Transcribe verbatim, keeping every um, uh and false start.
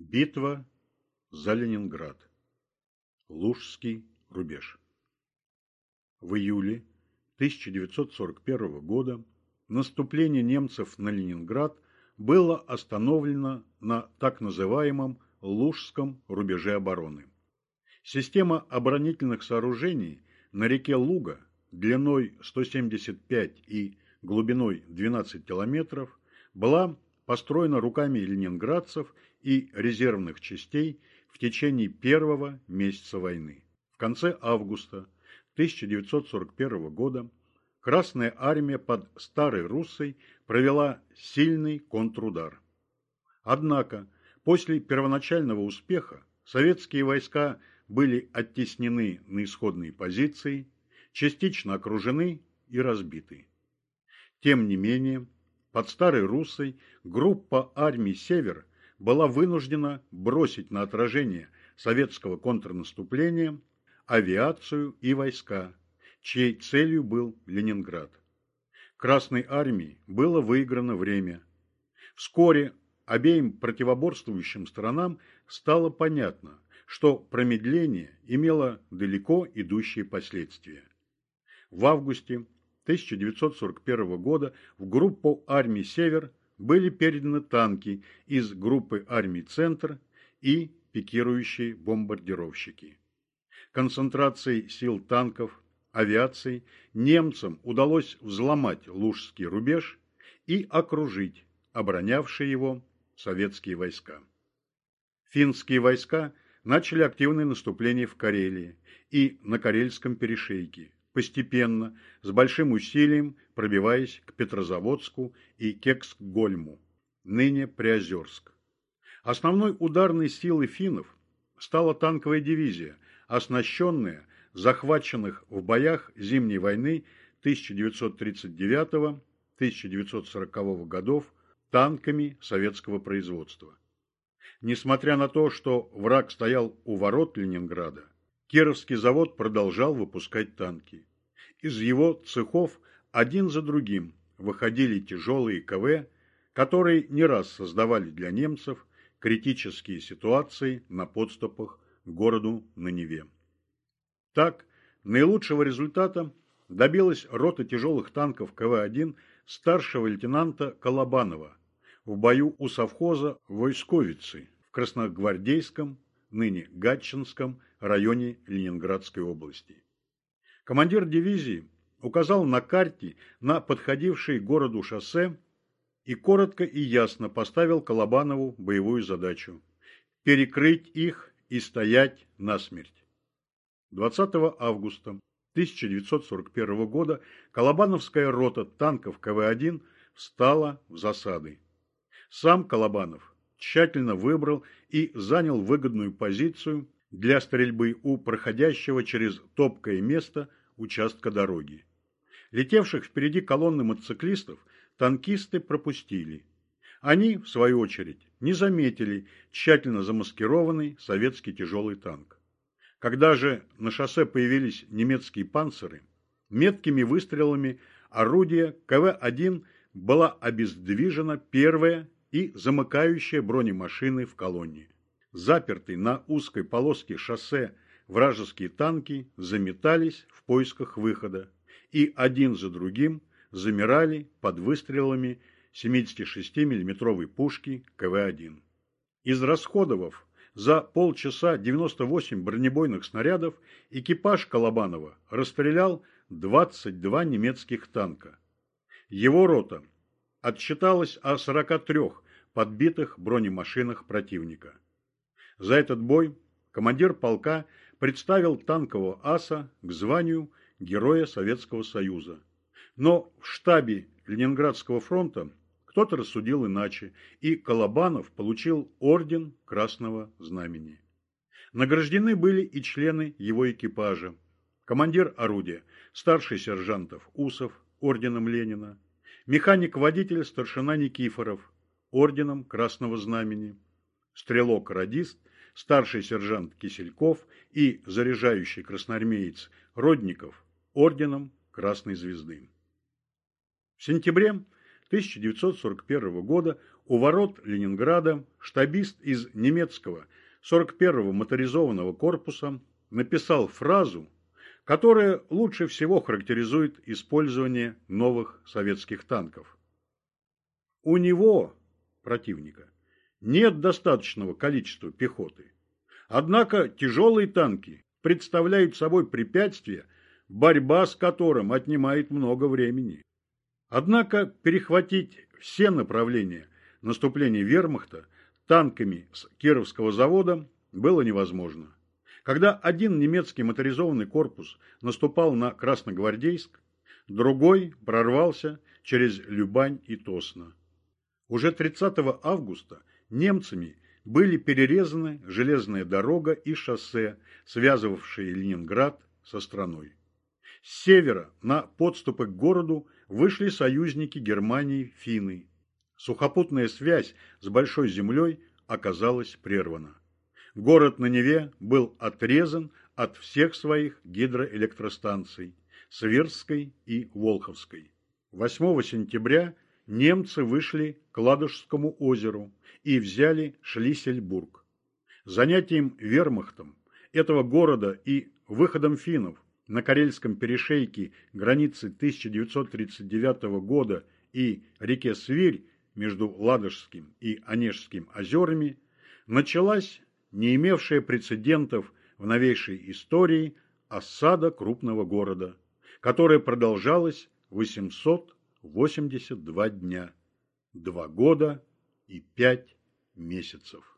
Битва за Ленинград. Лужский рубеж. В июле тысяча девятьсот сорок первого года наступление немцев на Ленинград было остановлено на так называемом Лужском рубеже обороны. Система оборонительных сооружений на реке Луга длиной сто семьдесят пять и глубиной двенадцать километров была построена руками ленинградцев и резервных частей в течение первого месяца войны. В конце августа тысяча девятьсот сорок первого года Красная армия под Старой Руссой провела сильный контрудар. Однако после первоначального успеха советские войска были оттеснены на исходные позиции, частично окружены и разбиты. Тем не менее, под Старой Руссой группа армий «Север» была вынуждена бросить на отражение советского контрнаступления авиацию и войска, чьей целью был Ленинград. Красной армии было выиграно время. Вскоре обеим противоборствующим сторонам стало понятно, что промедление имело далеко идущие последствия. В августе тысяча девятьсот сорок первого года в группу армий «Север» были переданы танки из группы армий «Центр» и пикирующие бомбардировщики. Концентрацией сил танков, авиации немцам удалось взломать Лужский рубеж и окружить оборонявшие его советские войска. Финские войска начали активное наступление в Карелии и на Карельском перешейке, постепенно, с большим усилием пробиваясь к Петрозаводску и Кексгольму, ныне Приозерск. Основной ударной силой финнов стала танковая дивизия, оснащенная захваченных в боях Зимней войны тысяча девятьсот тридцать девятого — тысяча девятьсот сорокового годов танками советского производства. Несмотря на то, что враг стоял у ворот Ленинграда, Кировский завод продолжал выпускать танки. Из его цехов один за другим выходили тяжелые КВ, которые не раз создавали для немцев критические ситуации на подступах к городу на Неве. Так, наилучшего результата добилась рота тяжелых танков КВ один старшего лейтенанта Колобанова в бою у совхоза Войсковицы в Красногвардейском, ныне Гатчинском, районе Ленинградской области. Командир дивизии указал на карте на подходившие к городу шоссе и коротко и ясно поставил Колобанову боевую задачу – перекрыть их и стоять насмерть. двадцатого августа тысяча девятьсот сорок первого года Колобановская рота танков КВ один встала в засады. Сам Колобанов тщательно выбрал и занял выгодную позицию для стрельбы у проходящего через топкое место участка дороги. Летевших впереди колонны мотоциклистов танкисты пропустили. Они, в свою очередь, не заметили тщательно замаскированный советский тяжелый танк. Когда же на шоссе появились немецкие панциры, меткими выстрелами орудия КВ один была обездвижена первая и замыкающая бронемашины в колонне. Запертые на узкой полоске шоссе вражеские танки заметались в поисках выхода и один за другим замирали под выстрелами семидесятишестимиллиметровой пушки КВ один. Израсходовав за полчаса девяносто восемь бронебойных снарядов, экипаж Колобанова расстрелял двадцать два немецких танка. Его рота отсчиталась о сорока трёх подбитых бронемашинах противника. За этот бой командир полка представил танкового аса к званию Героя Советского Союза. Но в штабе Ленинградского фронта кто-то рассудил иначе, и Колобанов получил орден Красного Знамени. Награждены были и члены его экипажа. Командир орудия, старший сержантов Усов, орденом Ленина, механик-водитель старшина Никифоров, орденом Красного Знамени, стрелок-радист, старший сержант Кисельков и заряжающий красноармеец Родников, орденом Красной Звезды. В сентябре тысяча девятьсот сорок первого года У ворот Ленинграда штабист из немецкого сорок первого моторизованного корпуса написал фразу, которая лучше всего характеризует использование новых советских танков. У него, противника, нет достаточного количества пехоты. Однако тяжелые танки представляют собой препятствие, борьба с которым отнимает много времени. Однако перехватить все направления наступления вермахта танками с Кировского завода было невозможно. Когда один немецкий моторизованный корпус наступал на Красногвардейск, другой прорвался через Любань и Тосно. Уже тридцатого августа немцами были перерезаны железная дорога и шоссе, связывавшие Ленинград со страной. С севера на подступы к городу вышли союзники Германии финны. Сухопутная связь с Большой землей оказалась прервана. Город на Неве был отрезан от всех своих гидроэлектростанций – Свирской и Волховской. восьмого сентября немцы вышли к Ладожскому озеру и взяли Шлиссельбург. Занятием вермахтом этого города и выходом финнов на Карельском перешейке границы тысяча девятьсот тридцать девятого года и реке Свирь между Ладожским и Онежским озерами началась не имевшая прецедентов в новейшей истории осада крупного города, которая продолжалась восемьсот восемьдесят два дня, два года и пять месяцев.